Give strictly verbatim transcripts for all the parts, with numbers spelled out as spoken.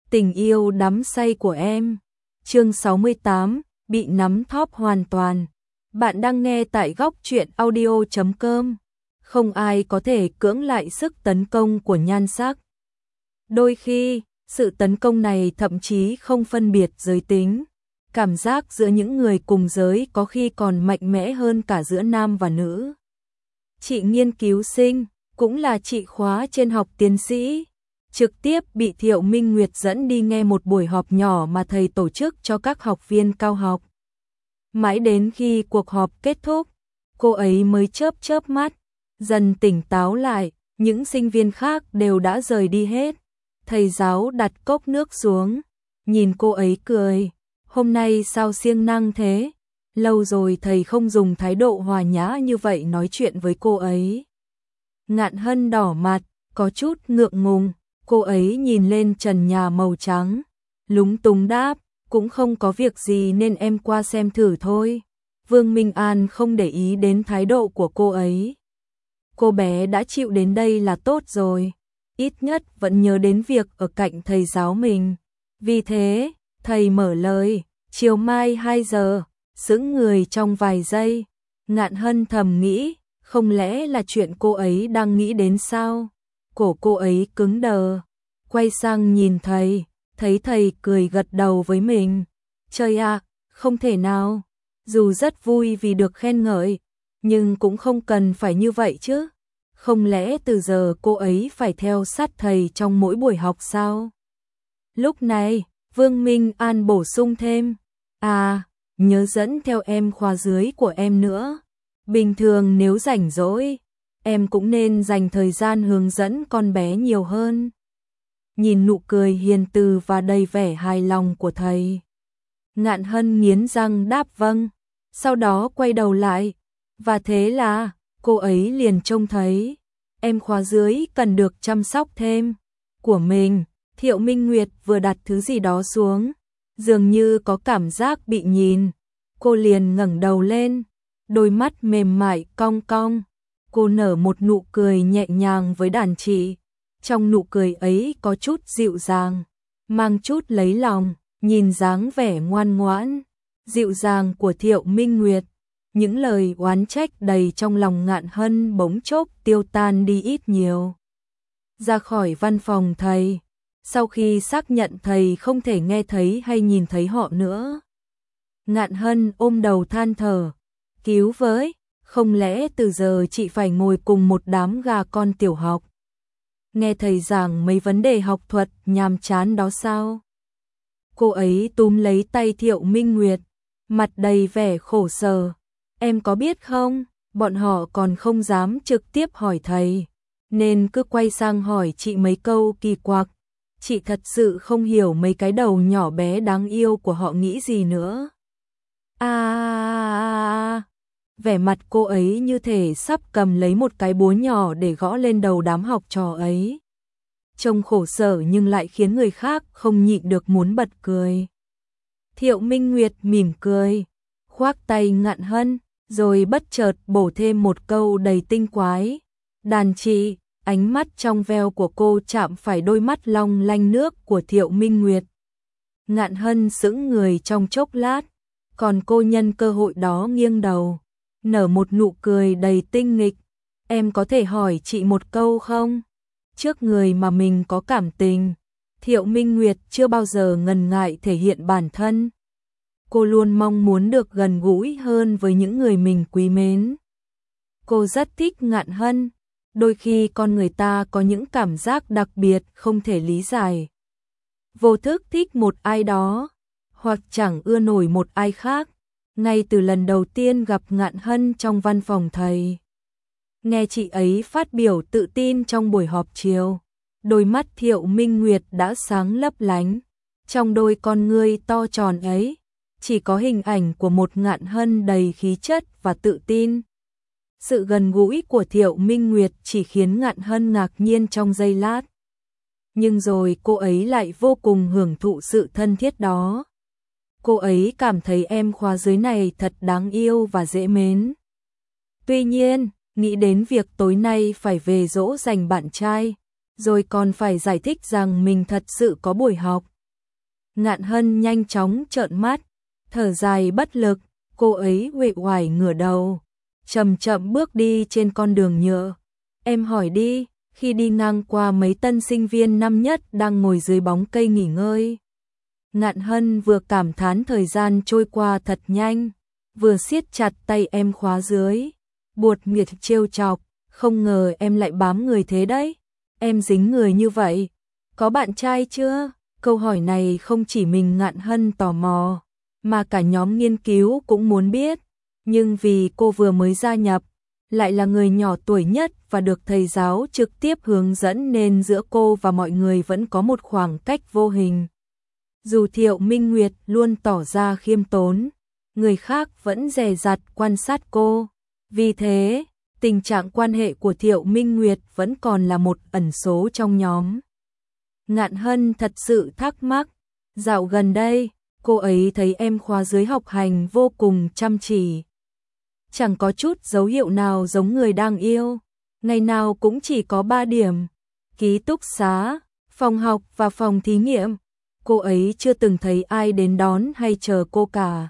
Tình yêu đắm say của em. Chương sáu mươi tám, bị nắm thóp hoàn toàn. Bạn đang nghe tại góc truyện audio chấm com. Không ai có thể cưỡng lại sức tấn công của nhan sắc. Đôi khi, sự tấn công này thậm chí không phân biệt giới tính. Cảm giác giữa những người cùng giới có khi còn mạnh mẽ hơn cả giữa nam và nữ. Chị nghiên cứu sinh, cũng là chị khóa trên học tiến sĩ, trực tiếp bị Thiệu Minh Nguyệt dẫn đi nghe một buổi họp nhỏ mà thầy tổ chức cho các học viên cao học. Mãi đến khi cuộc họp kết thúc, cô ấy mới chớp chớp mắt, dần tỉnh táo lại, những sinh viên khác đều đã rời đi hết. Thầy giáo đặt cốc nước xuống, nhìn cô ấy cười, hôm nay sao siêng năng thế? Lâu rồi thầy không dùng thái độ hòa nhã như vậy nói chuyện với cô ấy. Ngạn Hân đỏ mặt, có chút ngượng ngùng, cô ấy nhìn lên trần nhà màu trắng, lúng túng đáp, cũng không có việc gì nên em qua xem thử thôi. Vương Minh An không để ý đến thái độ của cô ấy. Cô bé đã chịu đến đây là tốt rồi, ít nhất vẫn nhớ đến việc ở cạnh thầy giáo mình. Vì thế, thầy mở lời, chiều mai hai giờ, sững người trong vài giây. Ngạn Hân thầm nghĩ, không lẽ là chuyện cô ấy đang nghĩ đến sao? Cổ cô ấy cứng đờ, quay sang nhìn thầy, thấy thầy cười gật đầu với mình. Trời ạ, không thể nào, dù rất vui vì được khen ngợi, nhưng cũng không cần phải như vậy chứ. Không lẽ từ giờ cô ấy phải theo sát thầy trong mỗi buổi học sao? Lúc này, Vương Minh An bổ sung thêm, à, nhớ dẫn theo em khóa dưới của em nữa. Bình thường nếu rảnh rỗi, em cũng nên dành thời gian hướng dẫn con bé nhiều hơn. Nhìn nụ cười hiền từ và đầy vẻ hài lòng của thầy, Ngạn Hân nghiến răng đáp vâng, sau đó quay đầu lại, và thế là cô ấy liền trông thấy em khóa dưới cần được chăm sóc thêm. Của mình, Thiệu Minh Nguyệt vừa đặt thứ gì đó xuống, dường như có cảm giác bị nhìn, cô liền ngẩng đầu lên, đôi mắt mềm mại cong cong. Cô nở một nụ cười nhẹ nhàng với đàn chị, trong nụ cười ấy có chút dịu dàng, mang chút lấy lòng, nhìn dáng vẻ ngoan ngoãn, dịu dàng của Thiệu Minh Nguyệt. Những lời oán trách đầy trong lòng Ngạn Hân bỗng chốc tiêu tan đi ít nhiều. Ra khỏi văn phòng thầy, sau khi xác nhận thầy không thể nghe thấy hay nhìn thấy họ nữa, Ngạn Hân ôm đầu than thở, cứu với, không lẽ từ giờ chị phải ngồi cùng một đám gà con tiểu học, nghe thầy giảng mấy vấn đề học thuật nhàm chán đó sao? Cô ấy túm lấy tay Thiệu Minh Nguyệt, mặt đầy vẻ khổ sở. Em có biết không, bọn họ còn không dám trực tiếp hỏi thầy, nên cứ quay sang hỏi chị mấy câu kỳ quặc. Chị thật sự không hiểu mấy cái đầu nhỏ bé đáng yêu của họ nghĩ gì nữa. À, vẻ mặt cô ấy như thể sắp cầm lấy một cái búa nhỏ để gõ lên đầu đám học trò ấy. Trông khổ sở nhưng lại khiến người khác không nhịn được muốn bật cười. Thiệu Minh Nguyệt mỉm cười, khoác tay Ngạn Hân, rồi bất chợt bổ thêm một câu đầy tinh quái. Đàn chị, ánh mắt trong veo của cô chạm phải đôi mắt long lanh nước của Thiệu Minh Nguyệt. Ngạn Hân sững người trong chốc lát, còn cô nhân cơ hội đó nghiêng đầu, nở một nụ cười đầy tinh nghịch. Em có thể hỏi chị một câu không? Trước người mà mình có cảm tình, Thiệu Minh Nguyệt chưa bao giờ ngần ngại thể hiện bản thân. Cô luôn mong muốn được gần gũi hơn với những người mình quý mến. Cô rất thích Ngạn Hân, đôi khi con người ta có những cảm giác đặc biệt không thể lý giải. Vô thức thích một ai đó, hoặc chẳng ưa nổi một ai khác. Ngay từ lần đầu tiên gặp Ngạn Hân trong văn phòng thầy, nghe chị ấy phát biểu tự tin trong buổi họp chiều, đôi mắt Thiệu Minh Nguyệt đã sáng lấp lánh. Trong đôi con ngươi to tròn ấy, chỉ có hình ảnh của một Ngạn Hân đầy khí chất và tự tin. Sự gần gũi của Thiệu Minh Nguyệt chỉ khiến Ngạn Hân ngạc nhiên trong giây lát. Nhưng rồi cô ấy lại vô cùng hưởng thụ sự thân thiết đó. Cô ấy cảm thấy em khóa dưới này thật đáng yêu và dễ mến. Tuy nhiên, nghĩ đến việc tối nay phải về dỗ dành bạn trai, rồi còn phải giải thích rằng mình thật sự có buổi học, Ngạn Hân nhanh chóng trợn mắt, thở dài bất lực, cô ấy uể oải ngửa đầu, chậm chậm bước đi trên con đường nhựa. Em hỏi đi, khi đi ngang qua mấy tân sinh viên năm nhất đang ngồi dưới bóng cây nghỉ ngơi. Ngạn Hân vừa cảm thán thời gian trôi qua thật nhanh, vừa siết chặt tay em khóa dưới, buột miệt trêu chọc, không ngờ em lại bám người thế đấy, em dính người như vậy, có bạn trai chưa? Câu hỏi này không chỉ mình Ngạn Hân tò mò, mà cả nhóm nghiên cứu cũng muốn biết, nhưng vì cô vừa mới gia nhập, lại là người nhỏ tuổi nhất và được thầy giáo trực tiếp hướng dẫn nên giữa cô và mọi người vẫn có một khoảng cách vô hình. Dù Thiệu Minh Nguyệt luôn tỏ ra khiêm tốn, người khác vẫn dè dặt quan sát cô. Vì thế, tình trạng quan hệ của Thiệu Minh Nguyệt vẫn còn là một ẩn số trong nhóm. Ngạn Hân thật sự thắc mắc, dạo gần đây, cô ấy thấy em khóa dưới học hành vô cùng chăm chỉ. Chẳng có chút dấu hiệu nào giống người đang yêu, ngày nào cũng chỉ có ba điểm, ký túc xá, phòng học và phòng thí nghiệm. Cô ấy chưa từng thấy ai đến đón hay chờ cô cả.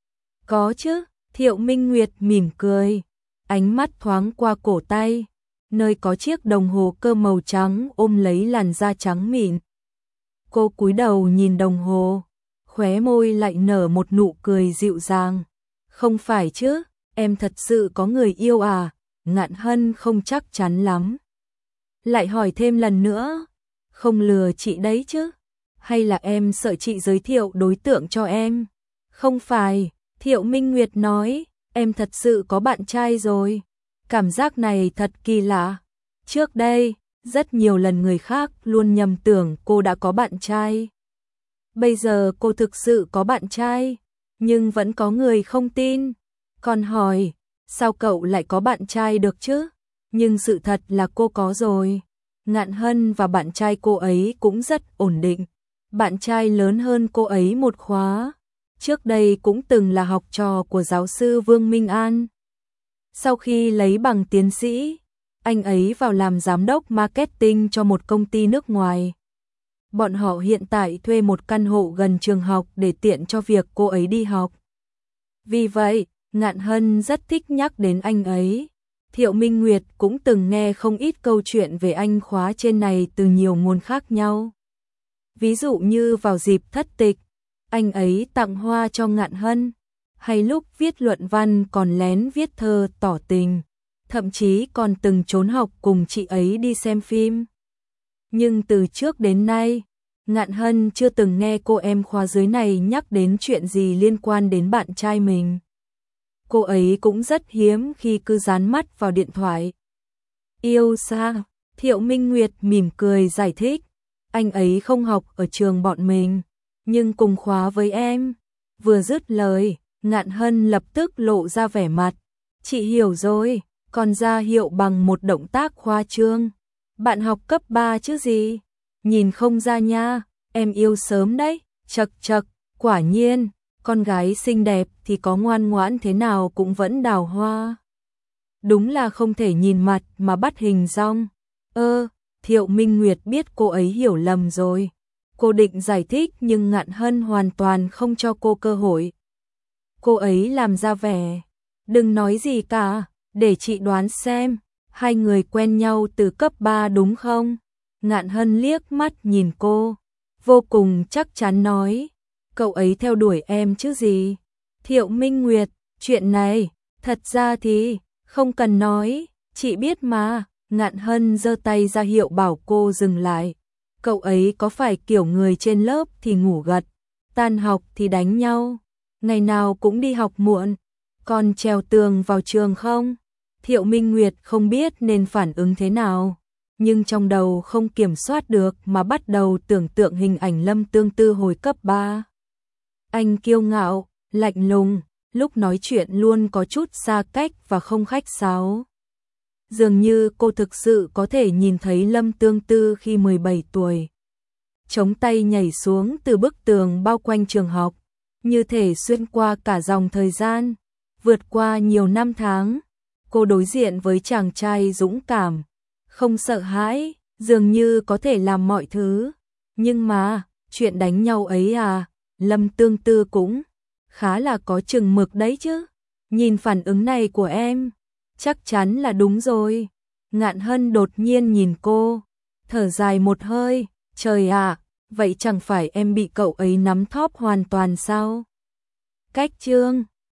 Có chứ, Thiệu Minh Nguyệt mỉm cười, ánh mắt thoáng qua cổ tay, nơi có chiếc đồng hồ cơ màu trắng ôm lấy làn da trắng mịn. Cô cúi đầu nhìn đồng hồ, khóe môi lại nở một nụ cười dịu dàng. Không phải chứ, em thật sự có người yêu à? Ngạn Hân không chắc chắn lắm. Lại hỏi thêm lần nữa, không lừa chị đấy chứ? Hay là em sợ chị giới thiệu đối tượng cho em? Không phải, Thiệu Minh Nguyệt nói, em thật sự có bạn trai rồi. Cảm giác này thật kỳ lạ. Trước đây, rất nhiều lần người khác luôn nhầm tưởng cô đã có bạn trai. Bây giờ cô thực sự có bạn trai, nhưng vẫn có người không tin. Còn hỏi, sao cậu lại có bạn trai được chứ? Nhưng sự thật là cô có rồi. Ngạn Hân và bạn trai cô ấy cũng rất ổn định. Bạn trai lớn hơn cô ấy một khóa. Trước đây cũng từng là học trò của giáo sư Vương Minh An. Sau khi lấy bằng tiến sĩ, anh ấy vào làm giám đốc marketing cho một công ty nước ngoài. Bọn họ hiện tại thuê một căn hộ gần trường học để tiện cho việc cô ấy đi học. Vì vậy, Ngạn Hân rất thích nhắc đến anh ấy. Thiệu Minh Nguyệt cũng từng nghe không ít câu chuyện về anh khóa trên này từ nhiều nguồn khác nhau. Ví dụ như vào dịp thất tịch, anh ấy tặng hoa cho Ngạn Hân, hay lúc viết luận văn còn lén viết thơ tỏ tình, thậm chí còn từng trốn học cùng chị ấy đi xem phim. Nhưng từ trước đến nay, Ngạn Hân chưa từng nghe cô em khóa dưới này nhắc đến chuyện gì liên quan đến bạn trai mình. Cô ấy cũng rất hiếm khi cứ dán mắt vào điện thoại. Yêu sao? Thiệu Minh Nguyệt mỉm cười giải thích. Anh ấy không học ở trường bọn mình, nhưng cùng khóa với em. Vừa dứt lời, Ngạn Hân lập tức lộ ra vẻ mặt. Chị hiểu rồi, còn ra hiệu bằng một động tác khoa trương. Bạn học cấp ba chứ gì? Nhìn không ra nha, em yêu sớm đấy. Chật chật, quả nhiên, con gái xinh đẹp thì có ngoan ngoãn thế nào cũng vẫn đào hoa. Đúng là không thể nhìn mặt mà bắt hình dong. Ơ, Thiệu Minh Nguyệt biết cô ấy hiểu lầm rồi. Cô định giải thích nhưng Ngạn Hân hoàn toàn không cho cô cơ hội. Cô ấy làm ra vẻ. Đừng nói gì cả, để chị đoán xem. Hai người quen nhau từ cấp ba đúng không? Ngạn Hân liếc mắt nhìn cô, vô cùng chắc chắn nói. Cậu ấy theo đuổi em chứ gì? Thiệu Minh Nguyệt, chuyện này, thật ra thì, không cần nói, chị biết mà. Ngạn Hân giơ tay ra hiệu bảo cô dừng lại. Cậu ấy có phải kiểu người trên lớp thì ngủ gật, tan học thì đánh nhau, ngày nào cũng đi học muộn, còn trèo tường vào trường không? Thiệu Minh Nguyệt không biết nên phản ứng thế nào, nhưng trong đầu không kiểm soát được mà bắt đầu tưởng tượng hình ảnh Lâm Tương Tư hồi cấp ba. Anh kiêu ngạo, lạnh lùng, lúc nói chuyện luôn có chút xa cách và không khách sáo. Dường như cô thực sự có thể nhìn thấy Lâm Tương Tư khi mười bảy tuổi. Chống tay nhảy xuống từ bức tường bao quanh trường học, như thể xuyên qua cả dòng thời gian, vượt qua nhiều năm tháng. Cô đối diện với chàng trai dũng cảm, không sợ hãi, dường như có thể làm mọi thứ. Nhưng mà, Chuyện đánh nhau ấy à, Lâm Tương Tư cũng khá là có chừng mực đấy chứ. Nhìn phản ứng này của em, chắc chắn là đúng rồi. Ngạn Hân đột nhiên nhìn cô, thở dài một hơi, trời ạ, vậy chẳng phải em bị cậu ấy nắm thóp hoàn toàn sao? Cách chương